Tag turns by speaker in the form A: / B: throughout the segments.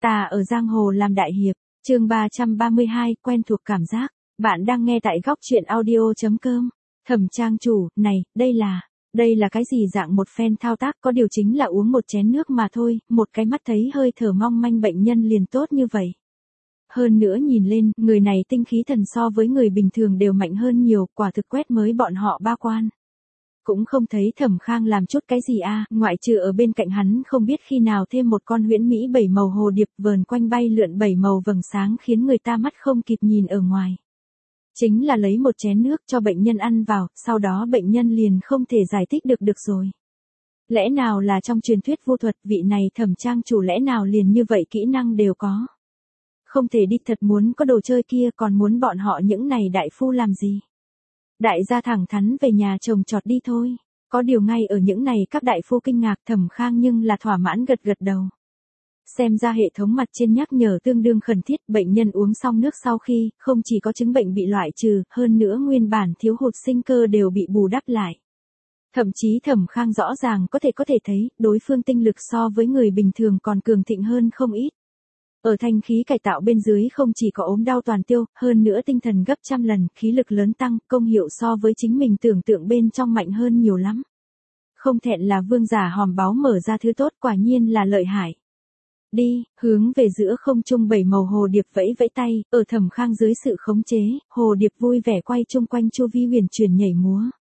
A: Ta ở giang hồ làm đại hiệp, chương 332, quen thuộc cảm giác. Bạn đang nghe tại góc truyện audio.com. Thẩm trang chủ, này, đây là cái gì dạng một phen thao tác, có điều chính là uống một chén nước mà thôi, một cái mắt thấy hơi thở mong manh bệnh nhân liền tốt như vậy. Hơn nữa nhìn lên, người này tinh khí thần so với người bình thường đều mạnh hơn nhiều, quả thực quét mới bọn họ ba quan. Cũng không thấy Thẩm Khang làm chút cái gì a, ngoại trừ ở bên cạnh hắn không biết khi nào thêm một con huyễn mỹ bảy màu hồ điệp vờn quanh bay lượn bảy màu vầng sáng khiến người ta mắt không kịp nhìn ở ngoài. Chính là lấy một chén nước cho bệnh nhân ăn vào, sau đó bệnh nhân liền không thể giải thích được rồi. Lẽ nào là trong truyền thuyết vô thuật, vị này Thẩm trang chủ lẽ nào liền như vậy kỹ năng đều có. Không thể đi, thật muốn có đồ chơi kia, còn muốn bọn họ những này đại phu làm gì. Đại gia thẳng thắn về nhà trồng trọt đi thôi. Có điều ngay ở những này các đại phu kinh ngạc, Thẩm Khang nhưng là thỏa mãn gật đầu. Xem ra hệ thống mặt trên nhắc nhở tương đương khẩn thiết, bệnh nhân uống xong nước sau khi, không chỉ có chứng bệnh bị loại trừ, hơn nữa nguyên bản thiếu hụt sinh cơ đều bị bù đắp lại. Thậm chí Thẩm Khang rõ ràng có thể thấy, đối phương tinh lực so với người bình thường còn cường thịnh hơn không ít. Ở thanh khí cải tạo bên dưới không chỉ có ốm đau toàn tiêu, hơn nữa tinh thần gấp trăm lần, khí lực lớn tăng, công hiệu so với chính mình tưởng tượng bên trong mạnh hơn nhiều lắm. Không thẹn là vương giả hòm báu mở ra thứ tốt, quả nhiên là lợi hại. Đi, hướng về giữa không trung bảy màu hồ điệp vẫy tay, ở Thẩm Khang dưới sự khống chế, hồ điệp vui vẻ quay chung quanh chu vi huyền chuyển nhảy múa.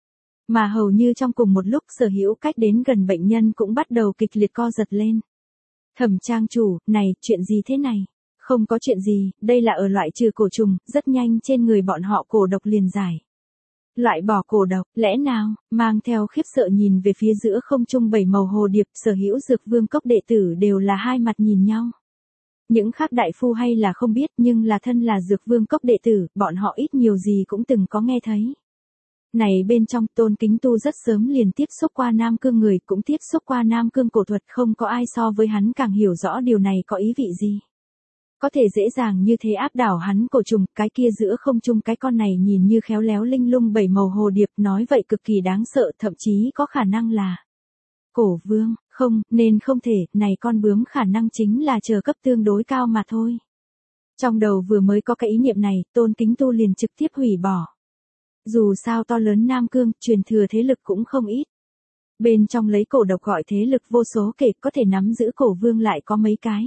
A: Mà hầu như trong cùng một lúc sở hữu cách đến gần bệnh nhân cũng bắt đầu kịch liệt co giật lên. Thẩm trang chủ, này, chuyện gì thế này? Không có chuyện gì, đây là ở loại trừ cổ trùng, rất nhanh trên người bọn họ cổ độc liền giải. Loại bỏ cổ độc, lẽ nào, mang theo khiếp sợ nhìn về phía giữa không trung bảy màu hồ điệp, sở hữu Dược Vương cốc đệ tử đều là hai mặt nhìn nhau. Những khác đại phu hay là không biết, nhưng là thân là Dược Vương cốc đệ tử, bọn họ ít nhiều gì cũng từng có nghe thấy. Này bên trong Tôn Kính Tu rất sớm liền tiếp xúc qua Nam Cương người, cũng tiếp xúc qua Nam Cương cổ thuật, không có ai so với hắn càng hiểu rõ điều này có ý vị gì. Có thể dễ dàng như thế áp đảo hắn cổ trùng, cái kia giữa không trung cái con này nhìn như khéo léo linh lung bảy màu hồ điệp, nói vậy cực kỳ đáng sợ, thậm chí có khả năng là Cổ Vương, không, nên không thể, này con bướm khả năng chính là chờ cấp tương đối cao mà thôi. Trong đầu vừa mới có cái ý niệm này, Tôn Kính Tu liền trực tiếp hủy bỏ. Dù sao to lớn Nam Cương, truyền thừa thế lực cũng không ít. Bên trong lấy cổ độc gọi thế lực vô số kể, có thể nắm giữ cổ vương lại có mấy cái.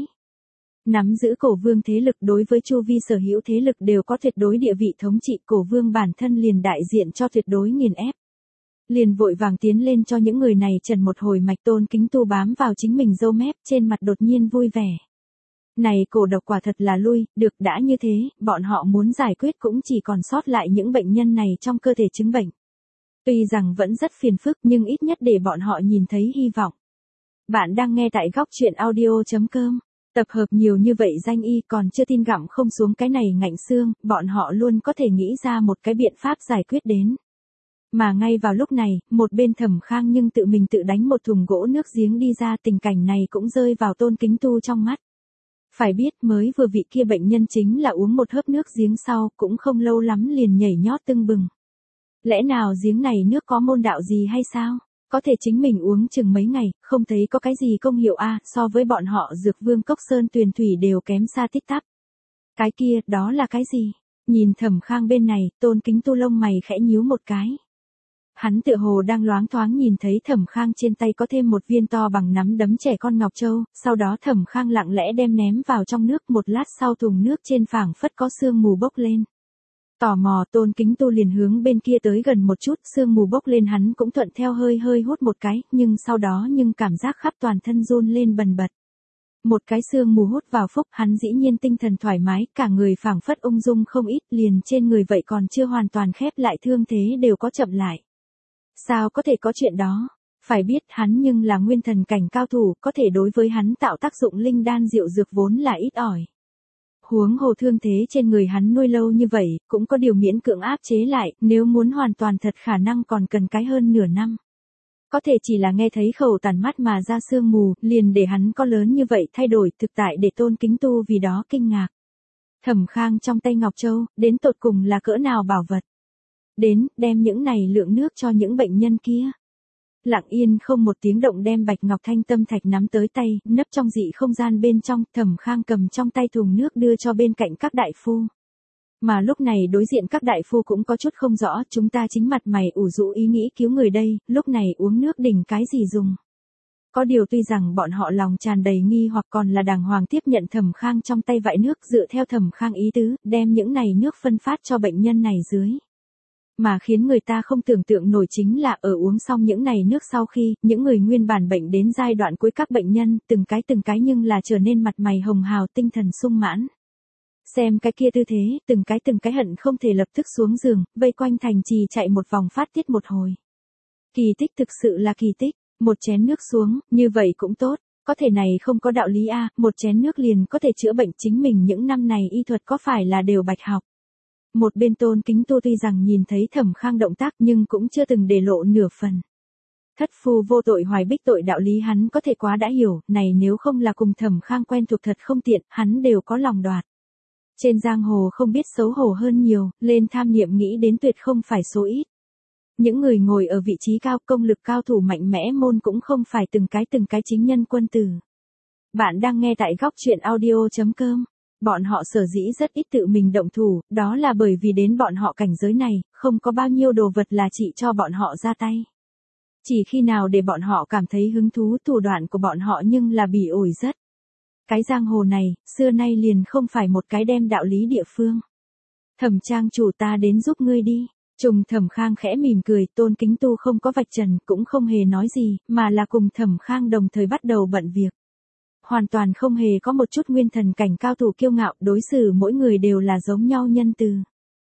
A: Nắm giữ cổ vương thế lực đối với chu vi sở hữu thế lực đều có tuyệt đối địa vị thống trị, cổ vương bản thân liền đại diện cho tuyệt đối nghiền ép. Liền vội vàng tiến lên cho những người này trần một hồi mạch. Tôn Kính Tu bám vào chính mình râu mép, trên mặt đột nhiên vui vẻ. Này cổ độc quả thật là lui, được đã như thế, bọn họ muốn giải quyết cũng chỉ còn sót lại những bệnh nhân này trong cơ thể chứng bệnh. Tuy rằng vẫn rất phiền phức nhưng ít nhất để bọn họ nhìn thấy hy vọng. Bạn đang nghe tại góc truyện audio.com. Tập hợp nhiều như vậy danh y còn chưa tin gặm không xuống cái này ngạnh xương, bọn họ luôn có thể nghĩ ra một cái biện pháp giải quyết đến. Mà ngay vào lúc này, một bên Thẩm Khang nhưng tự mình tự đánh một thùng gỗ nước giếng đi ra, tình cảnh này cũng rơi vào Tôn Kính Tu trong mắt. Phải biết mới vừa vị kia bệnh nhân chính là uống một hớp nước giếng sau, cũng không lâu lắm liền nhảy nhót tưng bừng. Lẽ nào giếng này nước có môn đạo gì hay sao? Có thể chính mình uống chừng mấy ngày, không thấy có cái gì công hiệu a, so với bọn họ Dược Vương cốc sơn tuyền thủy đều kém xa tít tắp. Cái kia, đó là cái gì? Nhìn Thẩm Khang bên này, Tôn Kính Tu lông mày khẽ nhíu một cái. Hắn tựa hồ đang loáng thoáng nhìn thấy Thẩm Khang trên tay có thêm một viên to bằng nắm đấm trẻ con ngọc châu, sau đó Thẩm Khang lặng lẽ đem ném vào trong nước, một lát sau thùng nước trên phảng phất có sương mù bốc lên. Tò mò Tôn Kính Tu liền hướng bên kia tới gần một chút, sương mù bốc lên hắn cũng thuận theo hơi hút một cái, nhưng sau đó cảm giác khắp toàn thân run lên bần bật. Một cái sương mù hút vào phúc, hắn dĩ nhiên tinh thần thoải mái, cả người phảng phất ung dung không ít, liền trên người vậy còn chưa hoàn toàn khép lại thương thế đều có chậm lại. Sao có thể có chuyện đó? Phải biết hắn nhưng là nguyên thần cảnh cao thủ, có thể đối với hắn tạo tác dụng linh đan diệu dược vốn là ít ỏi. Huống hồ thương thế trên người hắn nuôi lâu như vậy, cũng có điều miễn cưỡng áp chế lại, nếu muốn hoàn toàn thật khả năng còn cần cái hơn nửa năm. Có thể chỉ là nghe thấy khẩu tàn mắt mà ra sương mù, liền để hắn có lớn như vậy thay đổi, thực tại để Tôn Kính Tu vì đó kinh ngạc. Thẩm Khang trong tay Ngọc Châu, đến tột cùng là cỡ nào bảo vật. Đến, đem những này lượng nước cho những bệnh nhân kia. lặng yên không một tiếng động đem bạch ngọc thanh tâm thạch nắm tới tay, nấp trong dị không gian bên trong, Thẩm Khang cầm trong tay thùng nước đưa cho bên cạnh các đại phu. Mà lúc này đối diện các đại phu cũng có chút không rõ, chúng ta chính mặt mày ủ rũ ý nghĩ cứu người đây, lúc này uống nước đỉnh cái gì dùng. Có điều tuy rằng bọn họ lòng tràn đầy nghi hoặc còn là đàng hoàng tiếp nhận Thẩm Khang trong tay vại nước, dựa theo Thẩm Khang ý tứ, đem những này nước phân phát cho bệnh nhân này dưới. Mà khiến người ta không tưởng tượng nổi chính là ở uống xong những này nước sau khi, những người nguyên bản bệnh đến giai đoạn cuối các bệnh nhân, từng cái nhưng là trở nên mặt mày hồng hào, tinh thần sung mãn. Xem cái kia tư thế, từng cái hận không thể lập tức xuống giường, vây quanh thành trì chạy một vòng phát tiết một hồi. Kỳ tích, thực sự là kỳ tích, một chén nước xuống, như vậy cũng tốt, có thể này không có đạo lý a, một chén nước liền có thể chữa bệnh, chính mình những năm này y thuật có phải là đều bạch học. Một bên Tôn Kính Tu tuy rằng nhìn thấy Thẩm Khang động tác nhưng cũng chưa từng để lộ nửa phần. Thất phu vô tội hoài bích tội đạo lý hắn có thể quá đã hiểu, này nếu không là cùng Thẩm Khang quen thuộc thật không tiện, hắn đều có lòng đoạt. Trên giang hồ không biết xấu hổ hơn nhiều, lên tham niệm nghĩ đến tuyệt không phải số ít. Những người ngồi ở vị trí cao, công lực cao thủ mạnh mẽ môn cũng không phải từng cái chính nhân quân tử. Bạn đang nghe tại góc truyện audio.com. Bọn họ sở dĩ rất ít tự mình động thủ, đó là bởi vì đến bọn họ cảnh giới này, không có bao nhiêu đồ vật là chỉ cho bọn họ ra tay. Chỉ khi nào để bọn họ cảm thấy hứng thú, thủ đoạn của bọn họ nhưng là bỉ ổi rất. Cái giang hồ này, xưa nay liền không phải một cái đem đạo lý địa phương. Thẩm trang chủ, ta đến giúp ngươi đi. Trùng Thẩm Khang khẽ mỉm cười, Tôn Kính Tu không có vạch trần, cũng không hề nói gì, mà là cùng Thẩm Khang đồng thời bắt đầu bận việc. Hoàn toàn không hề có một chút nguyên thần cảnh cao thủ kiêu ngạo, đối xử mỗi người đều là giống nhau nhân từ.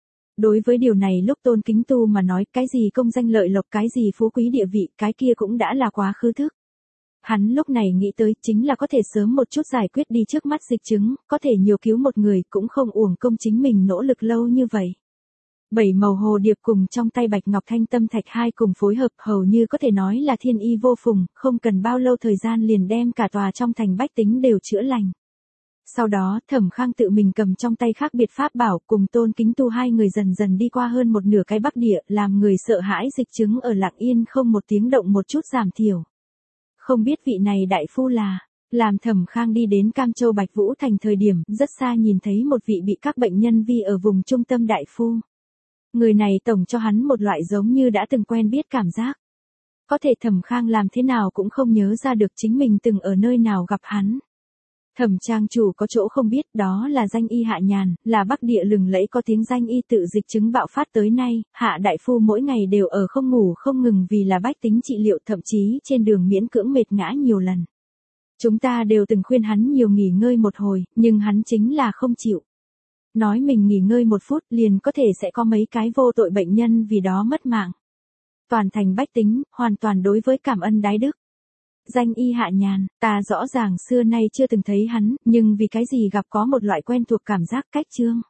A: Đối với điều này lúc Tôn Kính Tu mà nói, cái gì công danh lợi lộc, cái gì phú quý địa vị, cái kia cũng đã là quá khứ thức. Hắn lúc này nghĩ tới chính là có thể sớm một chút giải quyết đi trước mắt dịch chứng, có thể nhiều cứu một người, cũng không uổng công chính mình nỗ lực lâu như vậy. 7 màu hồ điệp cùng trong tay bạch ngọc thanh tâm thạch hai cùng phối hợp, hầu như có thể nói là thiên y vô phùng, không cần bao lâu thời gian liền đem cả tòa trong thành bách tính đều chữa lành. Sau đó, Thẩm Khang tự mình cầm trong tay khác biệt pháp bảo, cùng Tôn Kính Tu hai người dần dần đi qua hơn một nửa cái Bắc Địa, làm người sợ hãi dịch chứng ở lặng yên không một tiếng động một chút giảm thiểu. Không biết vị này đại phu là, làm Thẩm Khang đi đến Cam Châu Bạch Vũ thành thời điểm, rất xa nhìn thấy một vị bị các bệnh nhân vi ở vùng trung tâm đại phu. Người này tổng cho hắn một loại giống như đã từng quen biết cảm giác. Có thể Thẩm Khang làm thế nào cũng không nhớ ra được chính mình từng ở nơi nào gặp hắn. Thẩm trang chủ có chỗ không biết, đó là danh y Hạ Nhàn, là Bắc Địa lừng lẫy có tiếng danh y tự dịch chứng bạo phát tới nay, Hạ đại phu mỗi ngày đều ở không ngủ không ngừng vì là bách tính trị liệu, thậm chí trên đường miễn cưỡng mệt ngã nhiều lần. Chúng ta đều từng khuyên hắn nhiều nghỉ ngơi một hồi, nhưng hắn chính là không chịu. Nói mình nghỉ ngơi một phút liền có thể sẽ có mấy cái vô tội bệnh nhân vì đó mất mạng. Toàn thành bách tính, hoàn toàn đối với cảm ân đái đức. Danh y Hạ Nhàn, ta rõ ràng xưa nay chưa từng thấy hắn, nhưng vì cái gì gặp có một loại quen thuộc cảm giác cách trương.